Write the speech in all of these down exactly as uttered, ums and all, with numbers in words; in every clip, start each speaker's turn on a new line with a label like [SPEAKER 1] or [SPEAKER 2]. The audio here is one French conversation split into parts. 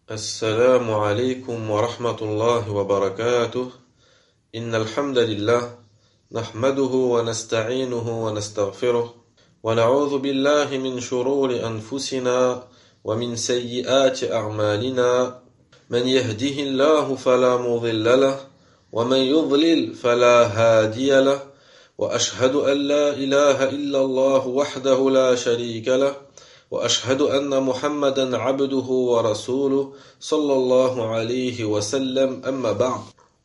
[SPEAKER 1] السلام عليكم ورحمة الله وبركاته. إن الحمد لله نحمده ونستعينه ونستغفره ونعوذ بالله من شرور أنفسنا ومن سيئات أعمالنا. من يهده الله فلا مضل له ومن يضلل فلا هادي له وأشهد أن لا إله إلا الله وحده لا شريك له وأشهد أن محمدا عبده ورسوله صلى الله عليه وسلم أما بعد.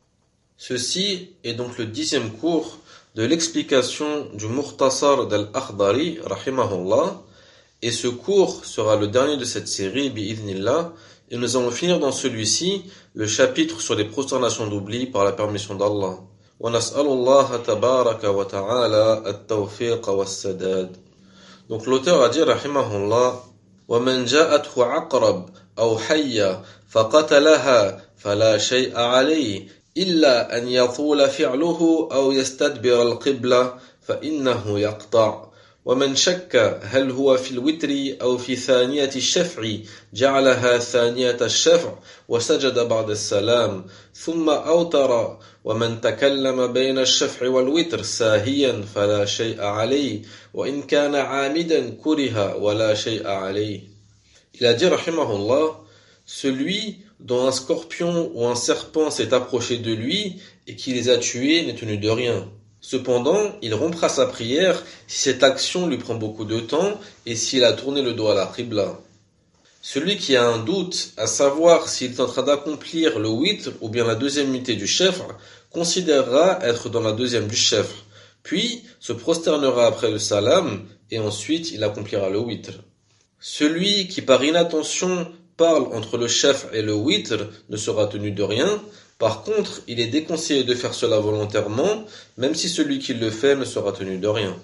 [SPEAKER 1] Ceci est donc le dixième cours de l'explication du Mukhtasar d'Al-Akhdari rahimahullah, et ce cours sera le dernier de cette série bi'idhnillah, et nous allons finir dans celui-ci le chapitre sur les prosternations d'oubli par la permission d'Allah. Wa nas'alullaha tabaraka wa ta'ala at-tawfiq wa as-sadad. Donc l'auteur a dit rahimahullah: وَمَنْ جَاءَتْهُ عَقْرَبٌ أَوْ حَيَّةٌ فَقَتَلَهَا فَلَا شَيْءَ عَلَيْهِ إِلَّا أَنْ يَطُولَ فِعْلُهُ أَوْ يَسْتَدْبِرَ الْقِبْلَةَ فَإِنَّهُ يَقْطَعُ. ومن شك هل هو في الوتر أو في ثانية الشفع جعلها ثانية الشفع وسجد بعد السلام ثم أوتر. ومن تكلم بين الشفع والوتر ساهيا فلا شيء عليه وإن كان عامدا كره ولا شيء عليه. Il a dit rahimahullah: celui dont un scorpion ou un serpent s'est approché de lui et qui les a tués n'est tenu de rien. Cependant, il rompra sa prière si cette action lui prend beaucoup de temps et s'il a tourné le dos à la qibla. Celui qui a un doute à savoir s'il est en train d'accomplir le witr ou bien la deuxième unité du shafr considérera être dans la deuxième du shafr, puis se prosternera après le salam et ensuite il accomplira le witr. Celui qui par inattention parle entre le shafr et le witr ne sera tenu de rien. Par contre, il est déconseillé de faire cela volontairement, même si celui qui le fait ne sera tenu de rien.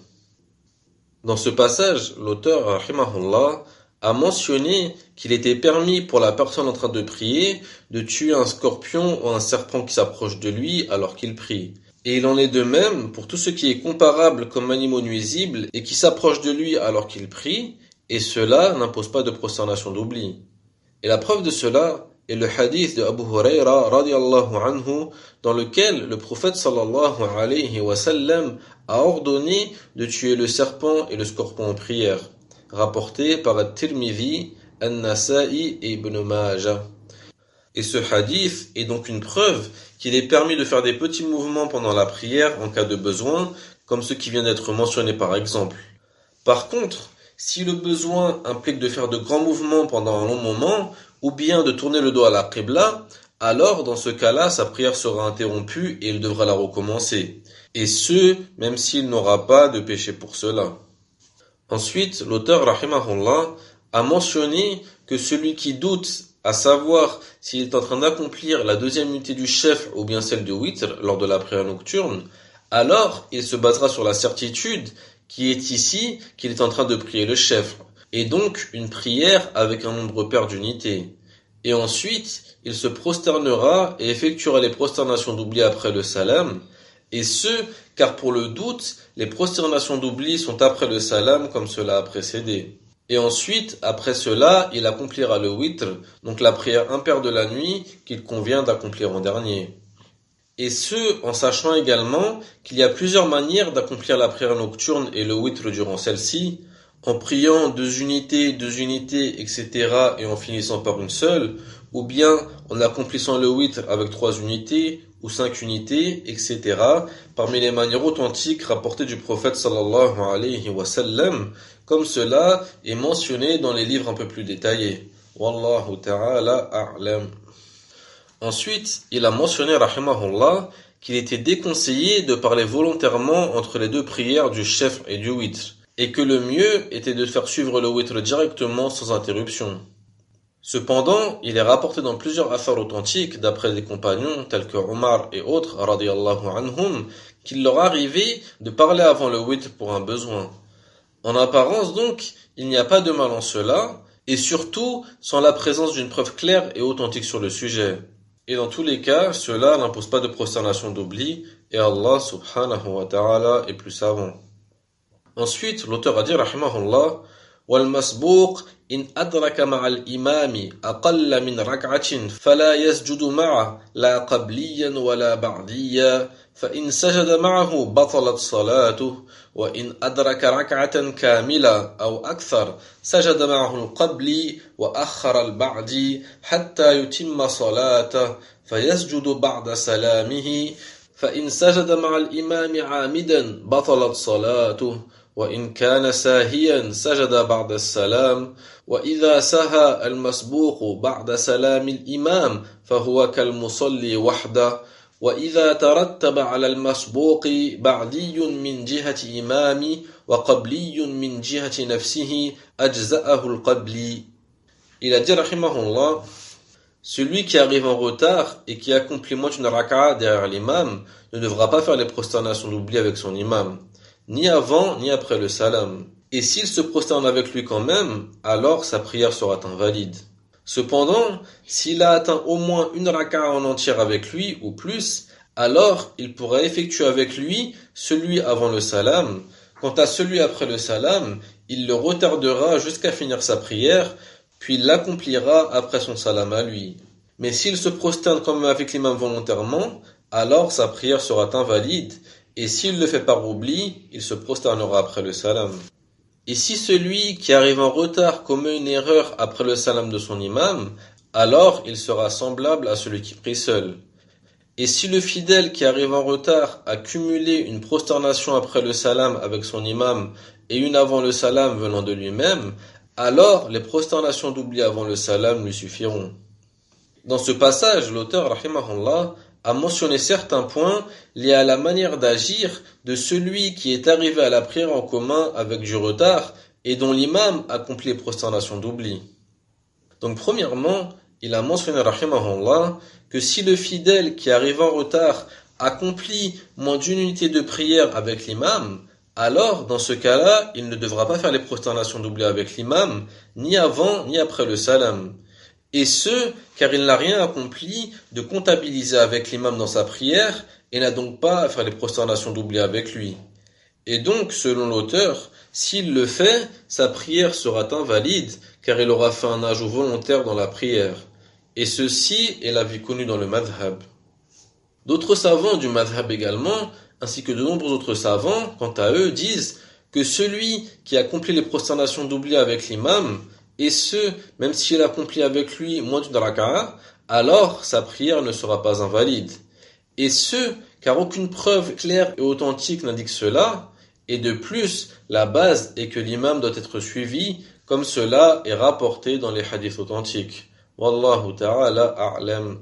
[SPEAKER 1] Dans ce passage, l'auteur, rahimahullah, a mentionné qu'il était permis pour la personne en train de prier de tuer un scorpion ou un serpent qui s'approche de lui alors qu'il prie. Et il en est de même pour tout ce qui est comparable comme animaux nuisibles et qui s'approche de lui alors qu'il prie, et cela n'impose pas de prosternation d'oubli. Et la preuve de cela est le hadith de Abu Huraira radiyallahu anhu, dans lequel le prophète sallallahu alayhi wa sallam a ordonné de tuer le serpent et le scorpion en prière, rapporté par At-Tirmidhi, An-Nasa'i et Ibn Majah. Et ce hadith est donc une preuve qu'il est permis de faire des petits mouvements pendant la prière en cas de besoin, comme ce qui vient d'être mentionné par exemple. Par contre, si le besoin implique de faire de grands mouvements pendant un long moment, ou bien de tourner le dos à la qibla, alors dans ce cas-là, sa prière sera interrompue et il devra la recommencer. Et ce, même s'il n'aura pas de péché pour cela. Ensuite, l'auteur, rahimahullah, a mentionné que celui qui doute à savoir s'il est en train d'accomplir la deuxième unité du shafr ou bien celle du witr lors de la prière nocturne, alors il se basera sur la certitude qui est ici qu'il est en train de prier le shafr, et donc une prière avec un nombre pair d'unités. Et ensuite, il se prosternera et effectuera les prosternations d'oubli après le salam, et ce, car pour le doute, les prosternations d'oubli sont après le salam comme cela a précédé. Et ensuite, après cela, il accomplira le witr, donc la prière impaire de la nuit qu'il convient d'accomplir en dernier. Et ce, en sachant également qu'il y a plusieurs manières d'accomplir la prière nocturne et le witr durant celle-ci, en priant deux unités, deux unités, et cetera, et en finissant par une seule, ou bien en accomplissant le witr avec trois unités, ou cinq unités, et cetera, parmi les manières authentiques rapportées du prophète sallallahu alayhi wa sallam, comme cela est mentionné dans les livres un peu plus détaillés. Wallahu ta'ala a'lam. Ensuite, il a mentionné, rahimahullah, qu'il était déconseillé de parler volontairement entre les deux prières du shafr et du witr, et que le mieux était de faire suivre le witr directement sans interruption. Cependant, il est rapporté dans plusieurs affaires authentiques, d'après des compagnons tels que Omar et autres, radiyallahu anhum, qu'il leur arrivait de parler avant le witr pour un besoin. En apparence donc, il n'y a pas de mal en cela, et surtout sans la présence d'une preuve claire et authentique sur le sujet. Et dans tous les cas, cela n'impose pas de prosternation d'oubli, et Allah subhanahu wa ta'ala est plus savant. Ensuite, l'auteur a dit, rahimahullah, والمسبوق إن أدرك مع الإمام أقل من ركعة فلا يسجد معه لا قبليا ولا بعديا فإن سجد معه بطلت صلاته وإن أدرك ركعة كاملة أو أكثر سجد معه القبلي وأخر البعدي حتى يتم صلاته فيسجد بعد سلامه فإن سجد مع الإمام عامدا بطلت صلاته وإن كان ساهيا سجد بعد السلام وإذا سهى المسبوق بعد سلام الإمام فهو كالمصلي وحده وإذا ترتب على المسبوق بعدي من جهة إمام وقبلي من جهة نفسه أجزأه القبلي. Il a dit rahimahullah, celui qui arrive en retard et qui accomplit moins d'une raka'a derrière l'imam ne devra pas faire les prosternations d'oubli avec son imam, ni avant ni après le salam. Et s'il se prosterne avec lui quand même, alors sa prière sera invalide. Cependant, s'il a atteint au moins une raka'a en entière avec lui ou plus, alors il pourra effectuer avec lui celui avant le salam. Quant à celui après le salam, il le retardera jusqu'à finir sa prière, puis il l'accomplira après son salam à lui. Mais s'il se prosterne quand même avec l'imam volontairement, alors sa prière sera invalide, et s'il le fait par oubli, il se prosternera après le salam. Et si celui qui arrive en retard commet une erreur après le salam de son imam, alors il sera semblable à celui qui prie seul. Et si le fidèle qui arrive en retard a cumulé une prosternation après le salam avec son imam et une avant le salam venant de lui-même, alors les prosternations d'oubli avant le salam lui suffiront. Dans ce passage, l'auteur, rahimahullah, a mentionné certains points liés à la manière d'agir de celui qui est arrivé à la prière en commun avec du retard et dont l'imam accomplit les prosternations d'oubli. Donc premièrement, il a mentionné rahimahullah que si le fidèle qui arrive en retard accomplit moins d'une unité de prière avec l'imam, alors dans ce cas-là, il ne devra pas faire les prosternations d'oubli avec l'imam, ni avant ni après le salam. Et ce, car il n'a rien accompli de comptabiliser avec l'imam dans sa prière et n'a donc pas à faire les prosternations d'oubli avec lui. Et donc, selon l'auteur, s'il le fait, sa prière sera invalide car il aura fait un ajout volontaire dans la prière. Et ceci est l'avis connu dans le madhab. D'autres savants du madhab également, ainsi que de nombreux autres savants, quant à eux, disent que celui qui accomplit les prosternations d'oubli avec l'imam, et ce, même s'il accomplit avec lui moins d'une raka'a, alors sa prière ne sera pas invalide. Et ce, car aucune preuve claire et authentique n'indique cela, et de plus, la base est que l'imam doit être suivi, comme cela est rapporté dans les hadiths authentiques. Wallahu ta'ala a'lam.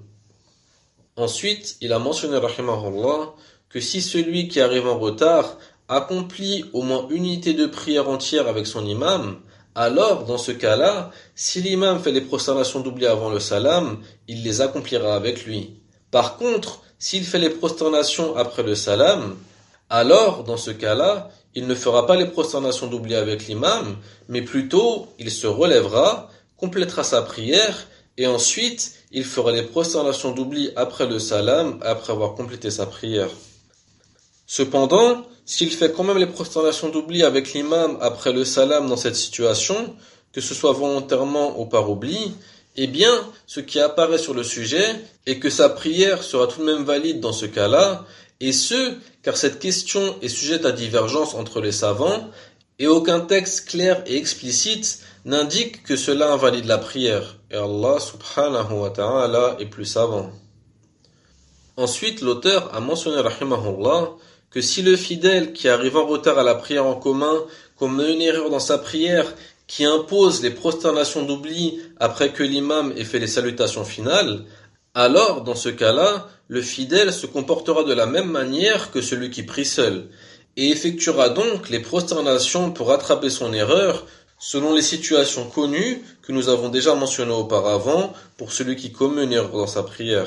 [SPEAKER 1] Ensuite, il a mentionné, rahimahullah, que si celui qui arrive en retard accomplit au moins une unité de prière entière avec son imam, alors, dans ce cas-là, si l'imam fait les prosternations d'oubli avant le salam, il les accomplira avec lui. Par contre, s'il fait les prosternations après le salam, alors, dans ce cas-là, il ne fera pas les prosternations d'oubli avec l'imam, mais plutôt, il se relèvera, complétera sa prière, et ensuite, il fera les prosternations d'oubli après le salam, après avoir complété sa prière. Cependant, s'il fait quand même les prosternations d'oubli avec l'imam après le salam dans cette situation, que ce soit volontairement ou par oubli, eh bien, ce qui apparaît sur le sujet est que sa prière sera tout de même valide dans ce cas-là, et ce, car cette question est sujette à divergence entre les savants, et aucun texte clair et explicite n'indique que cela invalide la prière, et Allah subhanahu wa ta'ala est plus savant. Ensuite, l'auteur a mentionné, rahimahullah, que si le fidèle qui arrive en retard à la prière en commun commet une erreur dans sa prière qui impose les prosternations d'oubli après que l'imam ait fait les salutations finales, alors, dans ce cas-là, le fidèle se comportera de la même manière que celui qui prie seul, et effectuera donc les prosternations pour rattraper son erreur, selon les situations connues que nous avons déjà mentionnées auparavant pour celui qui commet une erreur dans sa prière.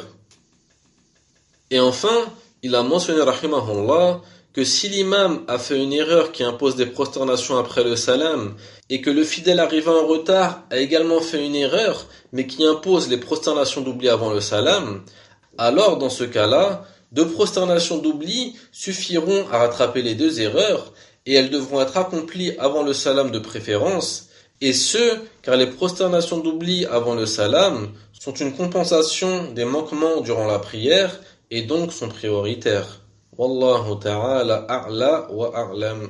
[SPEAKER 1] Et enfin, il a mentionné, rahimahullah, que si l'imam a fait une erreur qui impose des prosternations après le salam, et que le fidèle arrivant en retard a également fait une erreur, mais qui impose les prosternations d'oubli avant le salam, alors dans ce cas-là, deux prosternations d'oubli suffiront à rattraper les deux erreurs, et elles devront être accomplies avant le salam de préférence, Et ce, car les prosternations d'oubli avant le salam sont une compensation des manquements durant la prière et donc sont prioritaires. Wallahu ta'ala a'la wa a'lam.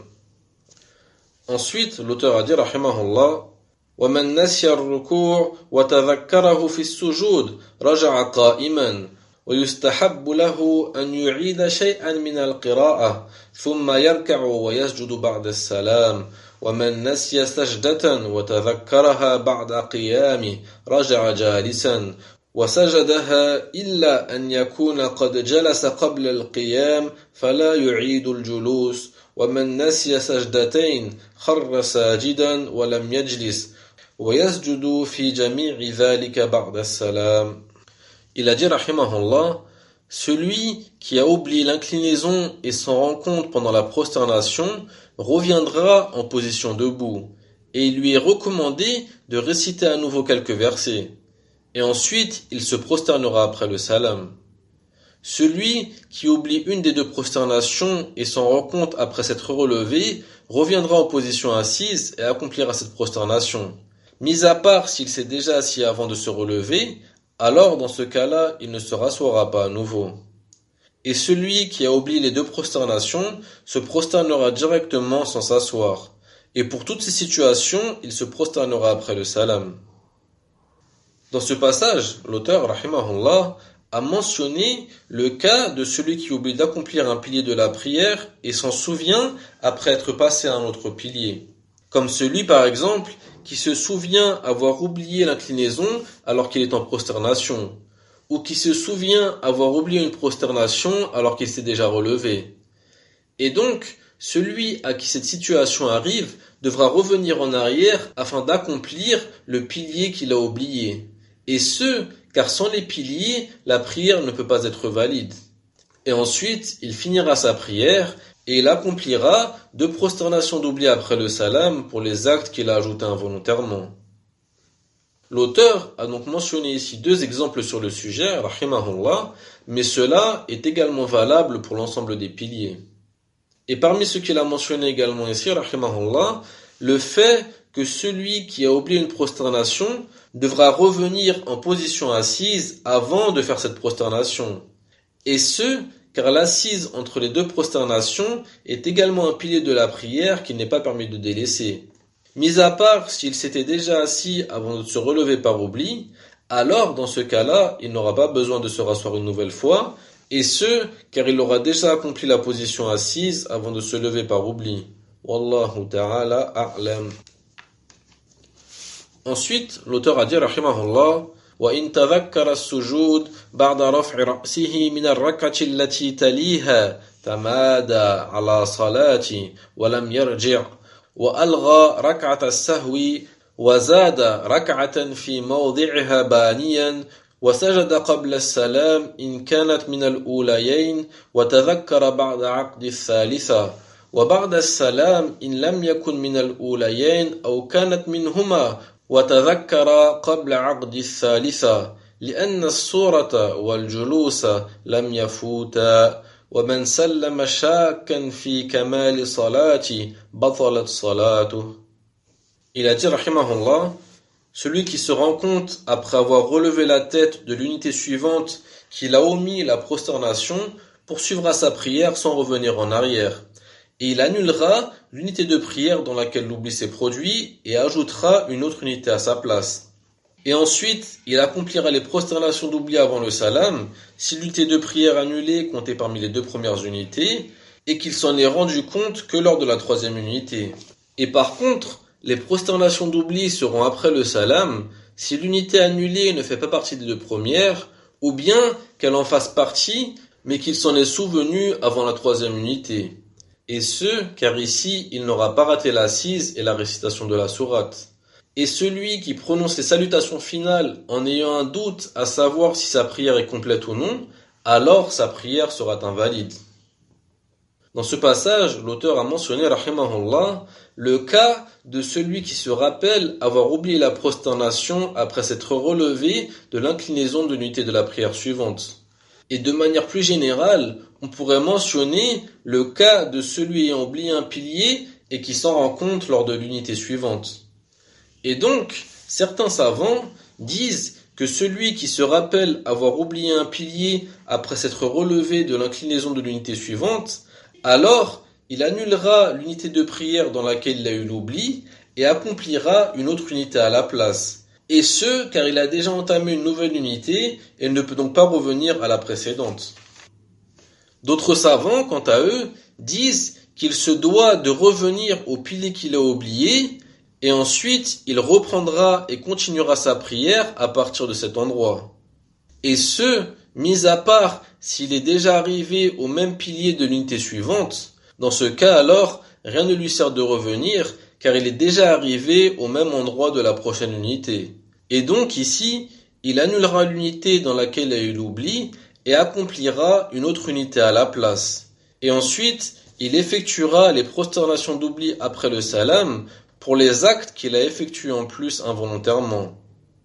[SPEAKER 1] Ensuite, l'auteur a dit, rahimahullah, وَمَنْ نَسْيَ الرُّكُوعَ وَتَذَكَّرَهُ فِي السُّجُودِ رَجَعَ قَائِمًا ويستحب له أن يعيد شيئا من القراءة ثم يركع ويسجد بعد السلام ومن نسي سجدة وتذكرها بعد قيام رجع جالسا وسجدها إلا أن يكون قد جلس قبل القيام فلا يعيد الجلوس ومن نسي سجدتين خر ساجدا ولم يجلس ويسجد في جميع ذلك بعد السلام. Il a dit, rahimahullah, celui qui a oublié l'inclinaison et s'en rend compte pendant la prosternation reviendra en position debout, et il lui est recommandé de réciter à nouveau quelques versets, et ensuite il se prosternera après le salam. Celui qui oublie une des deux prosternations et s'en rend compte après s'être relevé reviendra en position assise et accomplira cette prosternation. Mis à part s'il s'est déjà assis avant de se relever, alors dans ce cas-là, il ne se rassoira pas à nouveau. Et celui qui a oublié les deux prosternations se prosternera directement sans s'asseoir. Et pour toutes ces situations, il se prosternera après le salam. Dans ce passage, l'auteur, rahimahullah, a mentionné le cas de celui qui oublie d'accomplir un pilier de la prière et s'en souvient après être passé à un autre pilier. Comme celui, par exemple, qui se souvient avoir oublié l'inclinaison alors qu'il est en prosternation, ou qui se souvient avoir oublié une prosternation alors qu'il s'est déjà relevé. Et donc, celui à qui cette situation arrive devra revenir en arrière afin d'accomplir le pilier qu'il a oublié. Et ce, car sans les piliers, la prière ne peut pas être valide. Et ensuite, il finira sa prière et il accomplira deux prosternations d'oubli après le salam pour les actes qu'il a ajoutés involontairement. L'auteur a donc mentionné ici deux exemples sur le sujet, rahimahullah, mais cela est également valable pour l'ensemble des piliers. Et parmi ce qu'il a mentionné également ici, rahimahullah, le fait que celui qui a oublié une prosternation devra revenir en position assise avant de faire cette prosternation. Et ce, car l'assise entre les deux prosternations est également un pilier de la prière qu'il n'est pas permis de délaisser. Mis à part s'il s'était déjà assis avant de se relever par oubli, alors dans ce cas-là, il n'aura pas besoin de se rasseoir une nouvelle fois, et ce, car il aura déjà accompli la position assise avant de se lever par oubli. Wallahu ta'ala a'lam. Ensuite, l'auteur a dit, rahimahullah, وإن تذكر السجود بعد رفع رأسه من الركعة التي تليها تمادى على صلاة ولم يرجع وألغى ركعة السهو وزاد ركعة في موضعها بانيا وسجد قبل السلام إن كانت من الأوليين وتذكر بعد عقد الثالثة وبعد السلام إن لم يكن من الأوليين أو كانت منهما وتذكر قبل عقد الثالثة لأن الصورة والجلوس لم يفوتا ومن سلم شاكا في كمال صلاة بطلت صلاته. Il a dit, rahimahullah, celui qui se rend compte après avoir relevé la tête de l'unité suivante qu'il a omis la prosternation poursuivra sa prière sans revenir en arrière. Et il annulera l'unité de prière dans laquelle l'oubli s'est produit et ajoutera une autre unité à sa place. Et ensuite, il accomplira les prosternations d'oubli avant le salam si l'unité de prière annulée comptait parmi les deux premières unités et qu'il s'en est rendu compte que lors de la troisième unité. Et par contre, les prosternations d'oubli seront après le salam si l'unité annulée ne fait pas partie des deux premières ou bien qu'elle en fasse partie mais qu'il s'en est souvenu avant la troisième unité. Et ce, car ici, il n'aura pas raté l'assise et la récitation de la sourate. Et celui qui prononce les salutations finales en ayant un doute à savoir si sa prière est complète ou non, alors sa prière sera invalide. Dans ce passage, l'auteur a mentionné, rahimahullah, le cas de celui qui se rappelle avoir oublié la prosternation après s'être relevé de l'inclinaison de l'unité de la prière suivante. Et de manière plus générale, on pourrait mentionner le cas de celui ayant oublié un pilier et qui s'en rend compte lors de l'unité suivante. Et donc, certains savants disent que celui qui se rappelle avoir oublié un pilier après s'être relevé de l'inclinaison de l'unité suivante, alors il annulera l'unité de prière dans laquelle il a eu l'oubli et accomplira une autre unité à la place. Et ce, car il a déjà entamé une nouvelle unité et ne peut donc pas revenir à la précédente. D'autres savants, quant à eux, disent qu'il se doit de revenir au pilier qu'il a oublié et ensuite il reprendra et continuera sa prière à partir de cet endroit. Et ce, mis à part s'il est déjà arrivé au même pilier de l'unité suivante, dans ce cas alors, rien ne lui sert de revenir car il est déjà arrivé au même endroit de la prochaine unité. Et donc ici, il annulera l'unité dans laquelle il a eu l'oubli et accomplira une autre unité à la place. Et ensuite, il effectuera les prosternations d'oubli après le salam pour les actes qu'il a effectués en plus involontairement.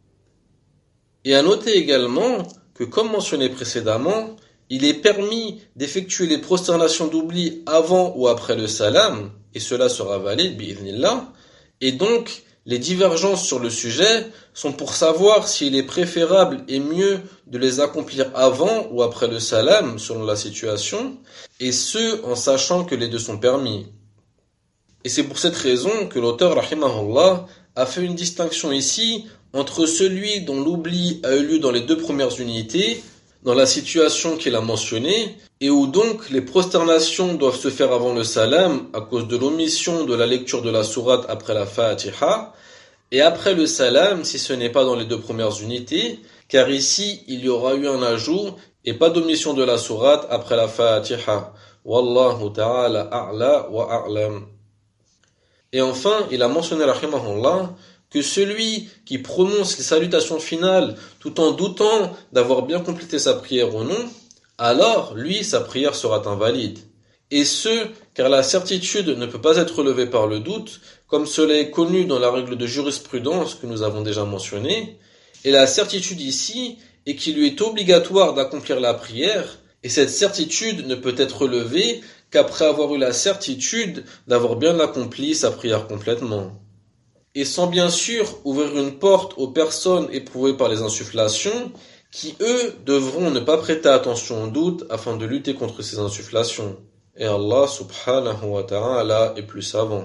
[SPEAKER 1] Et à noter également que, comme mentionné précédemment, il est permis d'effectuer les prosternations d'oubli avant ou après le salam, et cela sera valide, bi'idhnillah, et donc les divergences sur le sujet sont pour savoir s'il est préférable et mieux de les accomplir avant ou après le salam, selon la situation, et ce, en sachant que les deux sont permis. Et c'est pour cette raison que l'auteur, rahimahullah, a fait une distinction ici entre celui dont l'oubli a eu lieu dans les deux premières unités, dans la situation qu'il a mentionnée, et où donc les prosternations doivent se faire avant le salam à cause de l'omission de la lecture de la sourate après la Fatiha, et après le salam si ce n'est pas dans les deux premières unités, car ici il y aura eu un ajout et pas d'omission de la sourate après la Fatiha. Wallahu ta'ala a'la wa a'lam. Et enfin, il a mentionné rahimahullah que celui qui prononce les salutations finales tout en doutant d'avoir bien complété sa prière ou non, alors lui sa prière sera invalide. Et ce, car la certitude ne peut pas être relevée par le doute, comme cela est connu dans la règle de jurisprudence que nous avons déjà mentionnée, et la certitude ici est qu'il lui est obligatoire d'accomplir la prière, et cette certitude ne peut être relevée qu'après avoir eu la certitude d'avoir bien accompli sa prière complètement. Et sans bien sûr ouvrir une porte aux personnes éprouvées par les insufflations, qui eux devront ne pas prêter attention au doute afin de lutter contre ces insufflations. Et Allah subhanahu wa ta'ala est plus savant.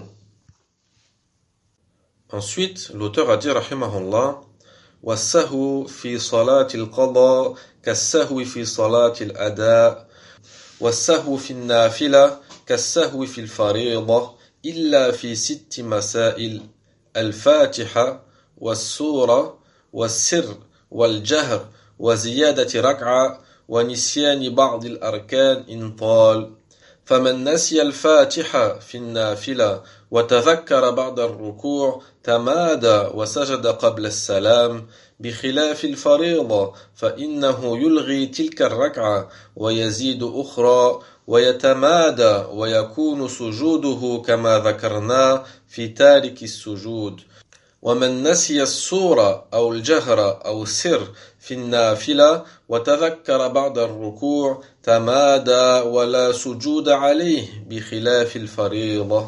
[SPEAKER 1] Ensuite, l'auteur a dit rahimahullah وَالسَّهْوُ فِي صَلَاةِ الْقَضَاءِ كَالسَّهْوِ فِي صَلَاةِ الْأَدَاءِ وَالسَّهْوُ فِي النَّافِلَةِ كَالسَّهْوِ فِي الْفَرِيضَةِ إِلَّا فِي سِتِّ مَسَائِلِ الفاتحة والسورة والسر والجهر وزيادة ركعة ونسيان بعض الأركان إن طال فمن نسي الفاتحة في النافلة وتذكر بعد الركوع تمادى وسجد قبل السلام بخلاف الفريضة فإنه يلغي تلك الركعة ويزيد أخرى ويتمادى ويكون سجوده كما ذكرنا في تارك السجود ومن نسي السورة أو الجهر أو السر في النافلة وتذكر بعد الركوع تمادى ولا سجود عليه بخلاف الفريضة.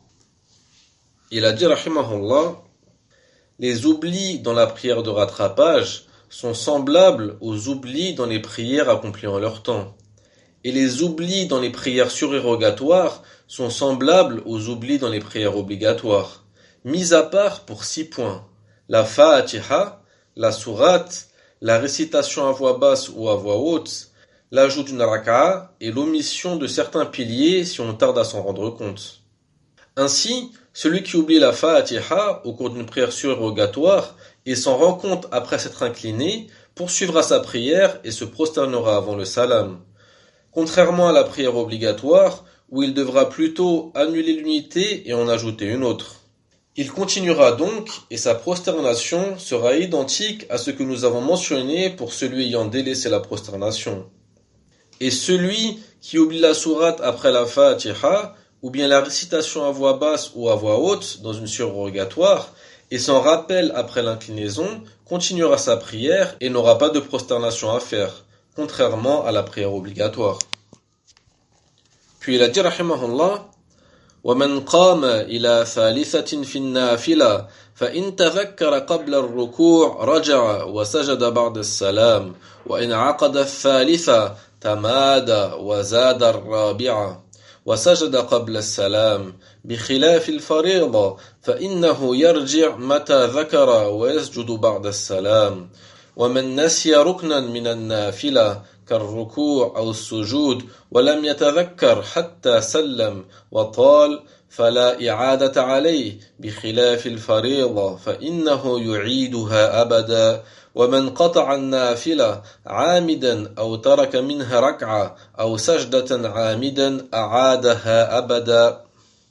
[SPEAKER 1] Il a dit rahimahullah, les oublis dans la prière de rattrapage sont semblables aux oublis dans les prières accomplies en leur temps. Et les oublis dans les prières surérogatoires sont semblables aux oublis dans les prières obligatoires, mis à part pour six points: la Fatiha, la sourate, la récitation à voix basse ou à voix haute, l'ajout d'une raka'a et l'omission de certains piliers si on tarde à s'en rendre compte. Ainsi, celui qui oublie la Fatiha au cours d'une prière surérogatoire et s'en rend compte après s'être incliné, poursuivra sa prière et se prosternera avant le salam. Contrairement à la prière obligatoire, où il devra plutôt annuler l'unité et en ajouter une autre. Il continuera donc, et sa prosternation sera identique à ce que nous avons mentionné pour celui ayant délaissé la prosternation. Et celui qui oublie la sourate après la Fatiha, ou bien la récitation à voix basse ou à voix haute dans une surérogatoire, et s'en rappelle après l'inclinaison, continuera sa prière et n'aura pas de prosternation à faire, contrairement à la prière obligatoire. Puis il a dit rahimahullah ومن قام إلى ثالثة في النافلة فإن تذكر قبل الركوع رجع وسجد بعد السلام وإن عقد الثالثة تمادى وزاد الرابعة وسجد قبل السلام بخلاف الفريضة فإنه يرجع متى ذكر ويسجد بعد السلام ومن نسي ركنا من النافلة كالركوع أو السجود ولم يتذكر حتى سلم وطال فلا إعادة عليه بخلاف الفريضة فإنه يعيدها أبدا ومن قطع النافلة عامدا أو ترك منها ركعة أو سجدة عامدا أعادها أبدا.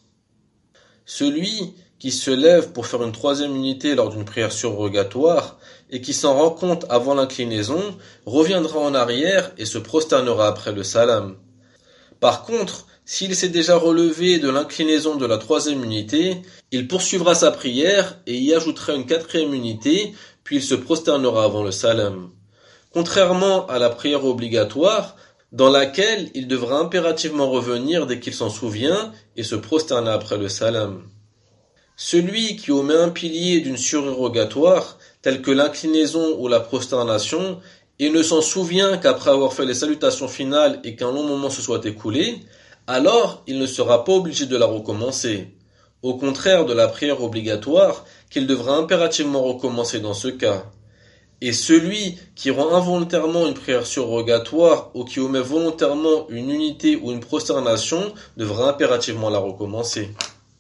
[SPEAKER 1] Celui qui se lève pour faire une troisième unité lors d'une prière surrogatoire et qui s'en rend compte avant l'inclinaison reviendra en arrière et se prosternera après le salam. Par contre, s'il s'est déjà relevé de l'inclinaison de la troisième unité, il poursuivra sa prière et y ajoutera une quatrième unité, puis il se prosternera avant le salam. Contrairement à la prière obligatoire, dans laquelle il devra impérativement revenir dès qu'il s'en souvient et se prosterner après le salam. Celui qui omet un pilier d'une surérogatoire, tel que l'inclinaison ou la prosternation, et ne s'en souvient qu'après avoir fait les salutations finales et qu'un long moment se soit écoulé, alors il ne sera pas obligé de la recommencer. Au contraire de la prière obligatoire, qu'il devra impérativement recommencer dans ce cas. Et celui qui rend involontairement une prière surrogatoire ou qui omet volontairement une unité ou une prosternation devra impérativement la recommencer.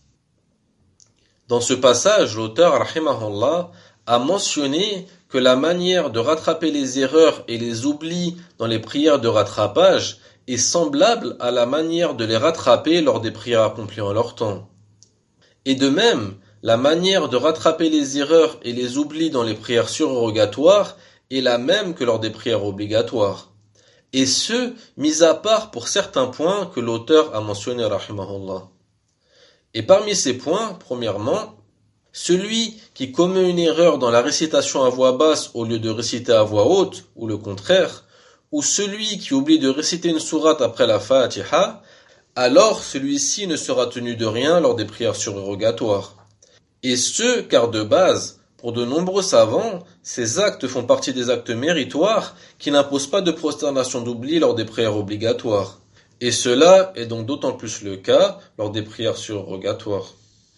[SPEAKER 1] Dans ce passage, l'auteur, rahimahullah, a mentionné que la manière de rattraper les erreurs et les oublis dans les prières de rattrapage est semblable à la manière de les rattraper lors des prières accomplies en leur temps. Et de même, la manière de rattraper les erreurs et les oublis dans les prières surrogatoires est la même que lors des prières obligatoires. Et ce, mis à part pour certains points que l'auteur a mentionnés, rahimahullah. Et parmi ces points, premièrement, celui qui commet une erreur dans la récitation à voix basse au lieu de réciter à voix haute, ou le contraire, ou celui qui oublie de réciter une sourate après la Fatiha, alors celui-ci ne sera tenu de rien lors des prières surrogatoires. Et ce, car de base, pour de nombreux savants, ces actes font partie des actes méritoires qui n'imposent pas de prosternation d'oubli lors des prières obligatoires. Et cela est donc d'autant plus le cas lors des prières surrogatoires.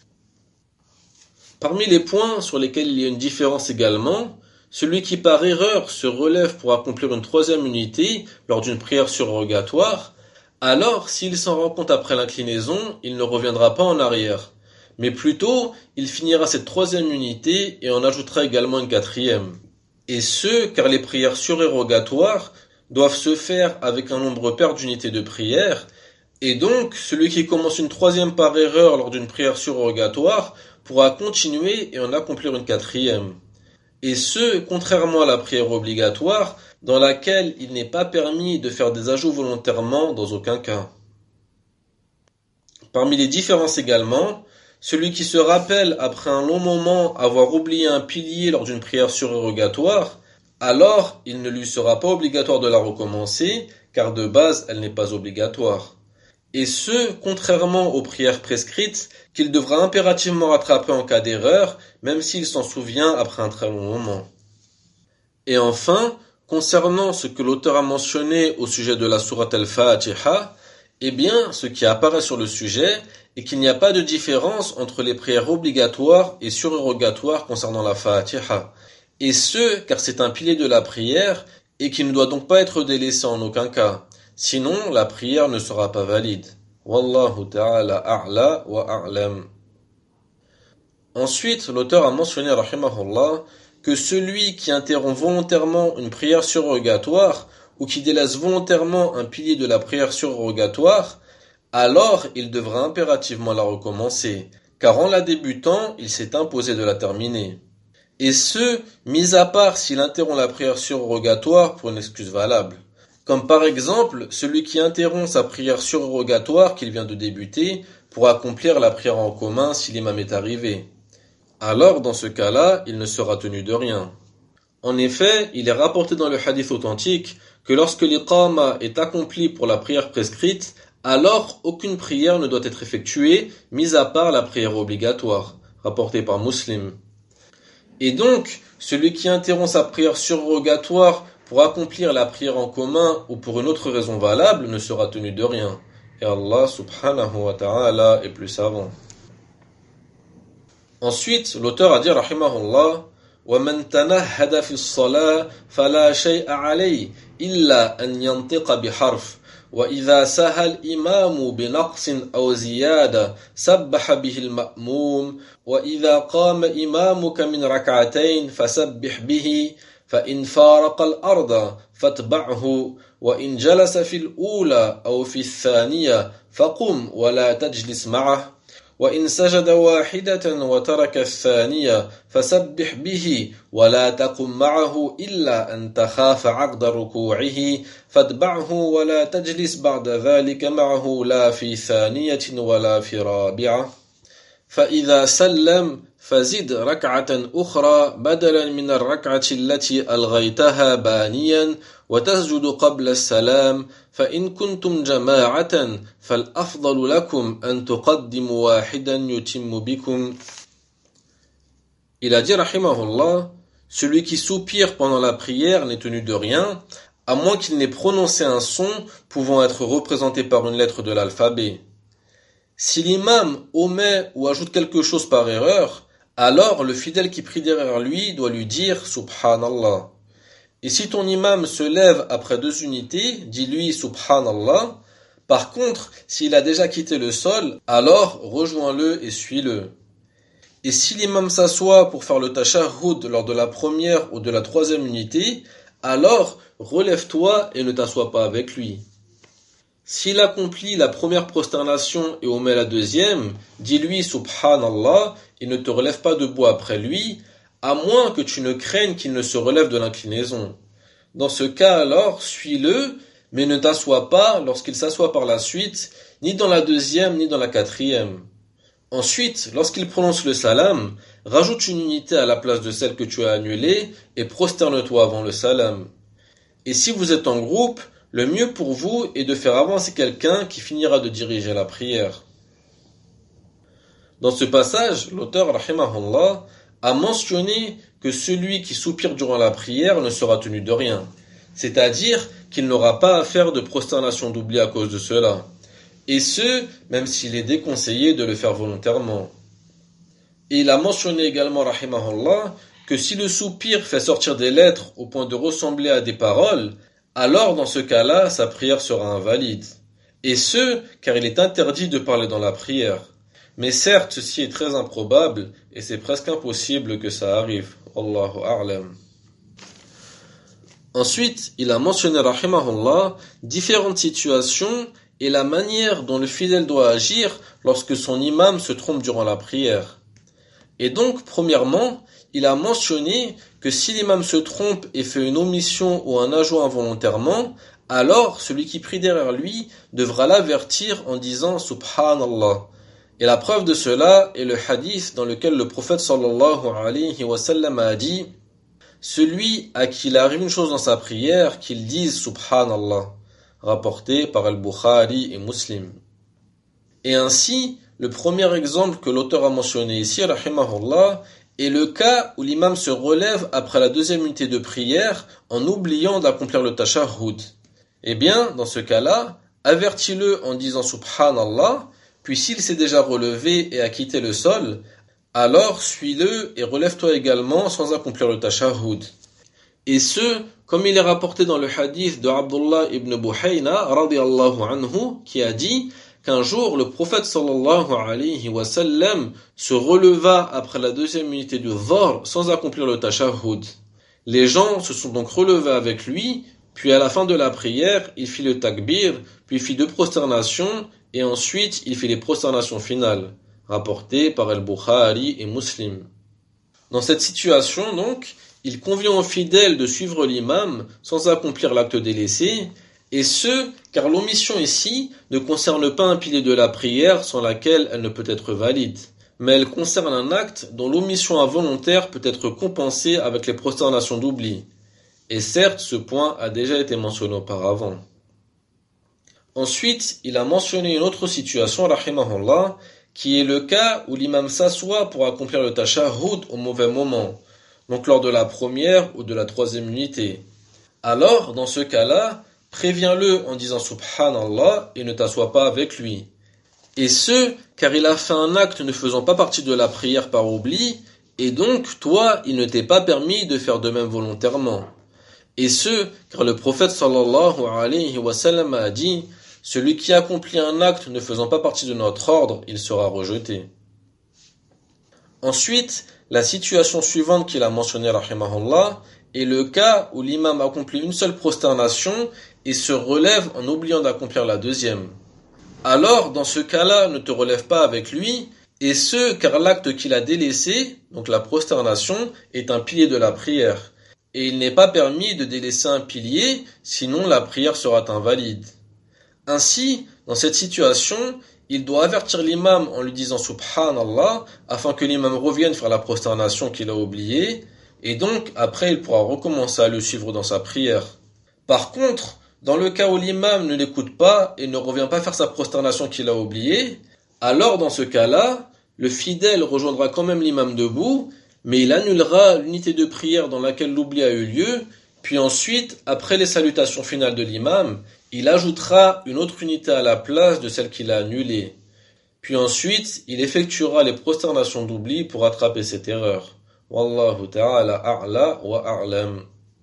[SPEAKER 1] Parmi les points sur lesquels il y a une différence également, celui qui par erreur se relève pour accomplir une troisième unité lors d'une prière surrogatoire, alors s'il s'en rend compte après l'inclinaison, il ne reviendra pas en arrière. Mais plutôt, il finira cette troisième unité et en ajoutera également une quatrième. Et ce, car les prières surérogatoires doivent se faire avec un nombre pair d'unités de prière, et donc celui qui commence une troisième par erreur lors d'une prière surrogatoire pourra continuer et en accomplir une quatrième. Et ce, contrairement à la prière obligatoire, dans laquelle il n'est pas permis de faire des ajouts volontairement dans aucun cas. Parmi les différences également, celui qui se rappelle après un long moment avoir oublié un pilier lors d'une prière surérogatoire, alors il ne lui sera pas obligatoire de la recommencer, car de base elle n'est pas obligatoire. Et ce, contrairement aux prières prescrites, qu'il devra impérativement rattraper en cas d'erreur, même s'il s'en souvient après un très long moment. Et enfin, concernant ce que l'auteur a mentionné au sujet de la sourate al-Fatiha, eh bien, ce qui apparaît sur le sujet est qu'il n'y a pas de différence entre les prières obligatoires et surérogatoires concernant la Fatiha. Et ce, car c'est un pilier de la prière et qui ne doit donc pas être délaissé en aucun cas. Sinon, la prière ne sera pas valide. Wallahu ta'ala a'la wa a'lam. Ensuite, l'auteur a mentionné, rahimahullah, que celui qui interrompt volontairement une prière surrogatoire ou qui délaisse volontairement un pilier de la prière surrogatoire, alors il devra impérativement la recommencer, car en la débutant, il s'est imposé de la terminer. Et ce, mis à part s'il interrompt la prière surrogatoire pour une excuse valable. Comme par exemple, celui qui interrompt sa prière surrogatoire qu'il vient de débuter pour accomplir la prière en commun si l'imam est arrivé. Alors, dans ce cas-là, il ne sera tenu de rien. En effet, il est rapporté dans le hadith authentique que lorsque l'iqama est accompli pour la prière prescrite, alors aucune prière ne doit être effectuée, mis à part la prière obligatoire, rapportée par Muslim. Et donc, celui qui interrompt sa prière surrogatoire pour accomplir la prière en commun ou pour une autre raison valable ne sera tenu de rien. Et Allah subhanahu wa ta'ala est plus savant. Ensuite, l'auteur a dit, rahimahullah, وَمَنْ تَنَهَّدَ فِي الصَّلَاةِ فَلَا شَيْءَ عَلَيْهِ إِلَّا أَنْ يَنْطِقَ بِحَرْفٍ وَإِذَا سَهَى الْإِمَامُ بِنَقْصٍ أَوْ زِيَادَةٍ سَبَّحَ بِهِ الْمَأْمُومُ وَإِذَا قَامَ إِمَامُكَ مِنْ رَكْعَتَيْنِ فَسَبِّحْ بِهِ فَإِنْ فَارَقَ الْأَرْضَ فَاتْبَعْهُ وَإِنْ جَلَسَ فِي الْأُولَى أَوْ فِي الثَّانِيَةِ فَقُمْ وَلَا تَجْلِسْ مَعَهُ وَإِنْ سَجَدَ وَاحِدَةً وَتَرَكَ الثَّانِيَةَ فَسَبِّحْ بِهِ وَلَا تَقُمْ مَعَهُ إِلَّا أَنْ تَخَافَ عَقْدَ رُكُوعِهِ فَاتْبَعْهُ وَلَا تَجْلِسْ بَعْدَ ذَلِكَ مَعَهُ لَا فِي ثَانِيَةٍ وَلَا فِي رَابِعَةٍ فإذا سلم فزد ركعة أخرى بدلا من الركعة التي ألغيتها بانيا وتسجد قبل السلام فإن كنتم جماعة فالأفضل لكم أن تقدموا واحدا يتم بكم. Il a dit rahimahullah, celui qui soupire pendant la prière n'est tenu de rien, à moins qu'il n'ait prononcé un son pouvant être représenté par une lettre de l'alphabet. Si l'imam omet ou ajoute quelque chose par erreur, alors le fidèle qui prie derrière lui doit lui dire Subhanallah. Et si ton imam se lève après deux unités, dis-lui Subhanallah. Par contre, s'il a déjà quitté le sol, alors rejoins-le et suis-le. Et si l'imam s'assoit pour faire le tashahhud lors de la première ou de la troisième unité, alors relève-toi et ne t'assois pas avec lui. S'il accomplit la première prosternation et omet la deuxième, dis-lui Subhanallah et ne te relève pas debout après lui, à moins que tu ne craignes qu'il ne se relève de l'inclinaison. Dans ce cas alors, suis-le, mais ne t'assois pas lorsqu'il s'assoit par la suite, ni dans la deuxième ni dans la quatrième. Ensuite, lorsqu'il prononce le salam, rajoute une unité à la place de celle que tu as annulée et prosterne-toi avant le salam. Et si vous êtes en groupe, le mieux pour vous est de faire avancer quelqu'un qui finira de diriger la prière. Dans ce passage, l'auteur, rahimahullah, a mentionné que celui qui soupire durant la prière ne sera tenu de rien. C'est-à-dire qu'il n'aura pas à faire de prosternation d'oubli à cause de cela. Et ce, même s'il est déconseillé de le faire volontairement. Et il a mentionné également, rahimahullah, que si le soupir fait sortir des lettres au point de ressembler à des paroles, alors dans ce cas-là, sa prière sera invalide. Et ce, car il est interdit de parler dans la prière. Mais certes, ceci est très improbable, et c'est presque impossible que ça arrive. Allahu a'lam. Ensuite, il a mentionné, rahimahullah, différentes situations et la manière dont le fidèle doit agir lorsque son imam se trompe durant la prière. Et donc, premièrement, il a mentionné que si l'imam se trompe et fait une omission ou un ajout involontairement, alors celui qui prie derrière lui devra l'avertir en disant Subhanallah. Et la preuve de cela est le hadith dans lequel le prophète sallallahu alayhi wa sallam a dit celui à qui il arrive une chose dans sa prière, qu'il dise Subhanallah, rapporté par Al-Bukhari et Muslim. Et ainsi, le premier exemple que l'auteur a mentionné ici, rahimahullah, est le cas où l'imam se relève après la deuxième unité de prière en oubliant d'accomplir le tashahhud. Eh bien, dans ce cas-là, avertis-le en disant Subhanallah, puis s'il s'est déjà relevé et a quitté le sol, alors suis-le et relève-toi également sans accomplir le tashahhud. Et ce, comme il est rapporté dans le hadith de Abdullah ibn Buhayna, radiyallahu anhu, qui a dit qu'un jour le prophète sallallahu alayhi wa sallam se releva après la deuxième unité du dhuhr sans accomplir le tashahhud. Les gens se sont donc relevés avec lui, puis à la fin de la prière, il fit le takbir, puis fit deux prosternations, et ensuite il fit les prosternations finales, rapportées par Al-Bukhari et Muslim. Dans cette situation donc, il convient aux fidèles de suivre l'imam sans accomplir l'acte délaissé, et ce, car l'omission ici ne concerne pas un pilier de la prière sans laquelle elle ne peut être valide, mais elle concerne un acte dont l'omission involontaire peut être compensée avec les prosternations d'oubli. Et certes, ce point a déjà été mentionné auparavant. Ensuite, il a mentionné une autre situation, rahimahullah, qui est le cas où l'imam s'assoit pour accomplir le tashahhud au mauvais moment, donc lors de la première ou de la troisième unité. Alors, dans ce cas-là, préviens-le en disant subhanallah et ne t'assois pas avec lui. Et ce, car il a fait un acte ne faisant pas partie de la prière par oubli, et donc, toi, il ne t'est pas permis de faire de même volontairement. Et ce, car le prophète sallallahu alayhi wa sallam a dit, celui qui accomplit un acte ne faisant pas partie de notre ordre, il sera rejeté. Ensuite, la situation suivante qu'il a mentionnée, rahimahullah, est le cas où l'imam accomplit une seule prosternation et se relève en oubliant d'accomplir la deuxième. Alors, dans ce cas-là, ne te relève pas avec lui, et ce, car l'acte qu'il a délaissé, donc la prosternation, est un pilier de la prière. Et il n'est pas permis de délaisser un pilier, sinon la prière sera invalide. Ainsi, dans cette situation, il doit avertir l'imam en lui disant subhanallah, afin que l'imam revienne faire la prosternation qu'il a oubliée, et donc après il pourra recommencer à le suivre dans sa prière. Par contre, dans le cas où l'imam ne l'écoute pas et ne revient pas faire sa prosternation qu'il a oubliée, alors dans ce cas-là, le fidèle rejoindra quand même l'imam debout, mais il annulera l'unité de prière dans laquelle l'oubli a eu lieu, puis ensuite, après les salutations finales de l'imam, il ajoutera une autre unité à la place de celle qu'il a annulée. Puis ensuite, il effectuera les prosternations d'oubli pour rattraper cette erreur. Wallahu ta'ala a'la wa a'lam.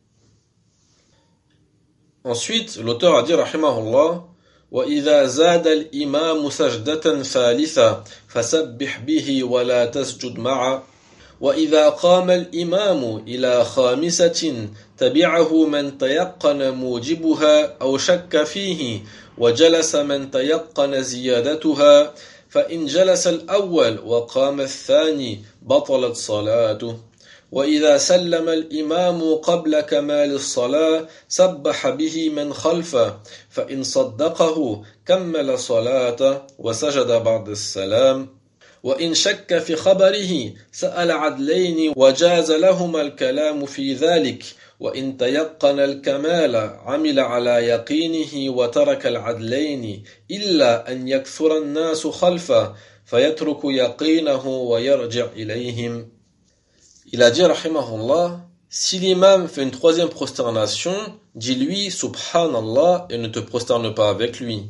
[SPEAKER 1] Ensuite, l'auteur a dit, rahimahullah, وَإِذَا زَادَ الْإِمَامُ سَجْدَةً ثَالِثَةً فَسَبِّحْ بِهِ وَلَا تَسْجُدْ مَعَهُ وَإِذَا قَامَ الْإِمَامُ إِلَى خَامِسَةٍ تَبِعَهُ مَنْ تَيَقَّنَ مُوجِبُهَا أَوْ شَكَّ فِيهِ وَجَلَسَ مَنْ تَيَقَّنَ زِيَادَتُهَا فَإِنْ جَلَسَ الْأَوَّلُ وَقَامَ الثَّانِي بَطَلَتْ صَلَاتُهُ وَإِذَا سَلَّمَ الْإِمَامُ قَبْلَ كَمَالِ الصَّلَاةِ سَبَّحَ بِهِ مَنْ خَلْفَهُ فَإِنْ صَدَّقَهُ كَمَّلَ صَلَاتَهُ وَسَجَدَ بَعْدَ السَّلَامِ وَإِنْ شَكَّ فِي خَبَرِهِ سَأَلَ عَدْلَيْنِ وَجَازَ لَهُمَا الْكَلَامُ فِي ذَلِكَ وَإِنْ تَيَقَّنَ الْكَمَالَ عَمِلَ عَلَى يَقِينِهِ وَتَرَكَ الْعَدْلَيْنِ إِلَّا أَنْ يَكْثُرَ النَّاسُ خَلْفَهُ فَيَتْرُكُ يَقِينَهُ وَيَرْجِعُ إِلَيْهِمْ. Il a dit, rahimahullah, si l'imam fait une troisième prosternation, dis-lui subhanallah et ne te prosterne pas avec lui.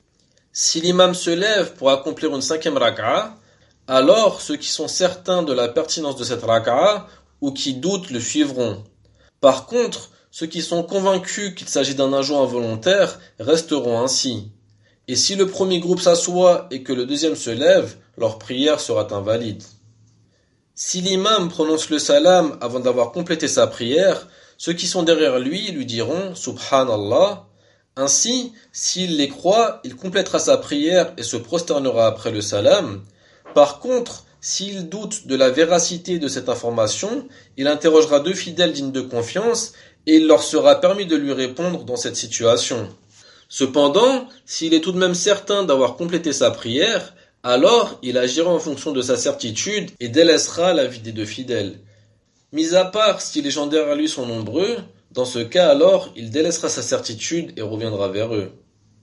[SPEAKER 1] Si l'imam se lève pour accomplir une cinquième raka'a, alors ceux qui sont certains de la pertinence de cette raka'a ou qui doutent le suivront. Par contre, ceux qui sont convaincus qu'il s'agit d'un ajout involontaire resteront ainsi. Et si le premier groupe s'assoit et que le deuxième se lève, leur prière sera invalide. Si l'imam prononce le salam avant d'avoir complété sa prière, ceux qui sont derrière lui lui diront subhanallah. Ainsi, s'il les croit, il complétera sa prière et se prosternera après le salam. Par contre, s'il doute de la véracité de cette information, il interrogera deux fidèles dignes de confiance et il leur sera permis de lui répondre dans cette situation. Cependant, s'il est tout de même certain d'avoir complété sa prière, alors il agira en fonction de sa certitude et délaissera l'avis des deux fidèles. Mis à part si les gens derrière lui sont nombreux, dans ce cas alors il délaissera sa certitude et reviendra vers eux.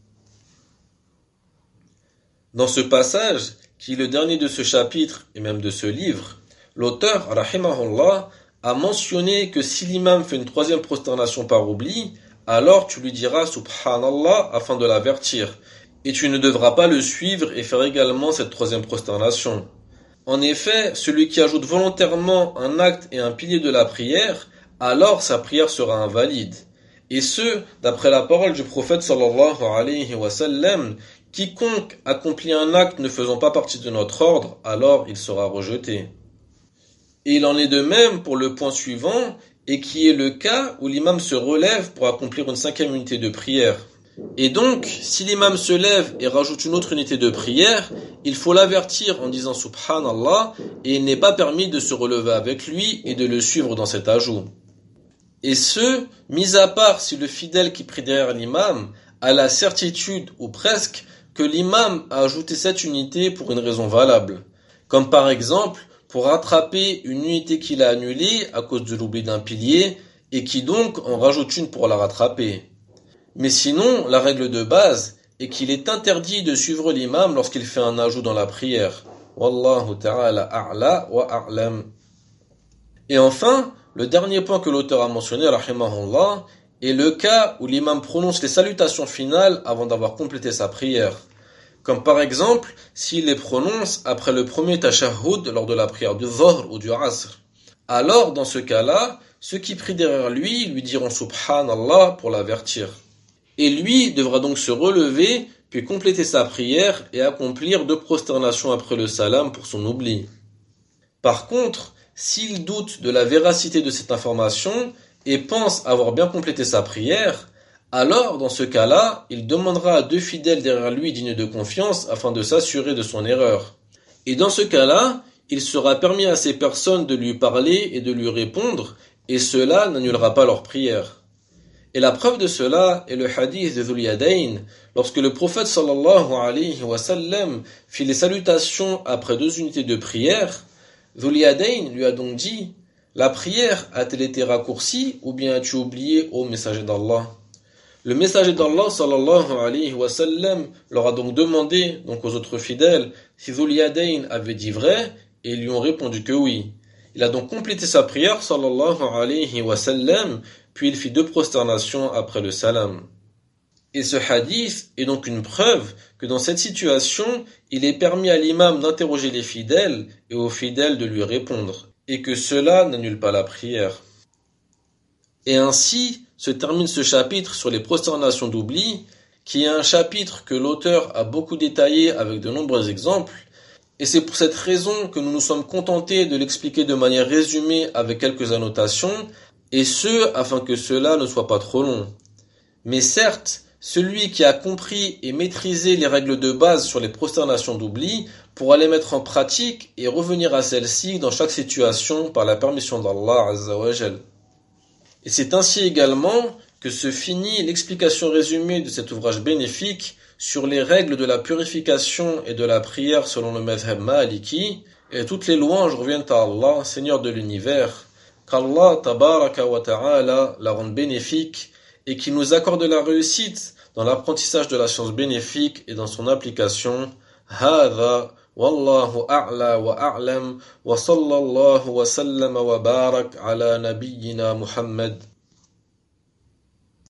[SPEAKER 1] Dans ce passage, qui est le dernier de ce chapitre et même de ce livre, l'auteur, rahimahullah, a mentionné que si l'imam fait une troisième prosternation par oubli, alors tu lui diras subhanallah afin de l'avertir. Et tu ne devras pas le suivre et faire également cette troisième prosternation. En effet, celui qui ajoute volontairement un acte et un pilier de la prière, alors sa prière sera invalide. Et ce, d'après la parole du prophète sallallahu alayhi wa sallam, quiconque accomplit un acte ne faisant pas partie de notre ordre, alors il sera rejeté. Et il en est de même pour le point suivant, et qui est le cas où l'imam se relève pour accomplir une cinquième unité de prière. Et donc, si l'imam se lève et rajoute une autre unité de prière, il faut l'avertir en disant subhanallah et il n'est pas permis de se relever avec lui et de le suivre dans cet ajout. Et ce, mis à part si le fidèle qui prie derrière l'imam a la certitude ou presque que l'imam a ajouté cette unité pour une raison valable. Comme par exemple, pour rattraper une unité qu'il a annulée à cause de l'oubli d'un pilier et qui donc en rajoute une pour la rattraper. Mais sinon, la règle de base et qu'il est interdit de suivre l'imam lorsqu'il fait un ajout dans la prière. Wallahu ta'ala a'la wa a'lam. Et enfin, le dernier point que l'auteur a mentionné, rahimahullah, est le cas où l'imam prononce les salutations finales avant d'avoir complété sa prière. Comme par exemple, s'il les prononce après le premier tashahhud lors de la prière du Dhuhr ou du Asr. Alors, dans ce cas-là, ceux qui prient derrière lui lui diront Subhanallah pour l'avertir. Et lui devra donc se relever, puis compléter sa prière et accomplir deux prosternations après le salam pour son oubli. Par contre, s'il doute de la véracité de cette information et pense avoir bien complété sa prière, alors, dans ce cas-là, il demandera à deux fidèles derrière lui dignes de confiance afin de s'assurer de son erreur. Et dans ce cas-là, il sera permis à ces personnes de lui parler et de lui répondre, et cela n'annulera pas leur prière. Et la preuve de cela est le hadith de Dhul Yadayn, lorsque le prophète sallallahu alayhi wa sallam fit les salutations après deux unités de prière. Dhul Yadayn lui a donc dit « La prière a-t-elle été raccourcie ou bien as-tu oublié, ô messager d'Allah ?» Le messager d'Allah sallallahu alayhi wa sallam leur a donc demandé, donc aux autres fidèles, si Dhul Yadayn avait dit vrai, et ils lui ont répondu que oui. Il a donc complété sa prière sallallahu alayhi wa sallam, puis il fit deux prosternations après le salam. Et ce hadith est donc une preuve que dans cette situation, il est permis à l'imam d'interroger les fidèles et aux fidèles de lui répondre, et que cela n'annule pas la prière. Et ainsi se termine ce chapitre sur les prosternations d'oubli, qui est un chapitre que l'auteur a beaucoup détaillé avec de nombreux exemples, et c'est pour cette raison que nous nous sommes contentés de l'expliquer de manière résumée avec quelques annotations, et ce, afin que cela ne soit pas trop long. Mais certes, celui qui a compris et maîtrisé les règles de base sur les prosternations d'oubli pourra les mettre en pratique et revenir à celles-ci dans chaque situation par la permission d'Allah Azza wa Jal. Et c'est ainsi également que se finit l'explication résumée de cet ouvrage bénéfique sur les règles de la purification et de la prière selon le madhhab maliki, et toutes les louanges reviennent à Allah, Seigneur de l'univers, qu'Allah tabaraka wa ta'ala la rende bénéfique et qu'il nous accorde la réussite dans l'apprentissage de la science bénéfique et dans son application. Hadha wallahu a'la wa a'lam wa sallallahu wa sallama wa barak ala nabiyyina Muhammad.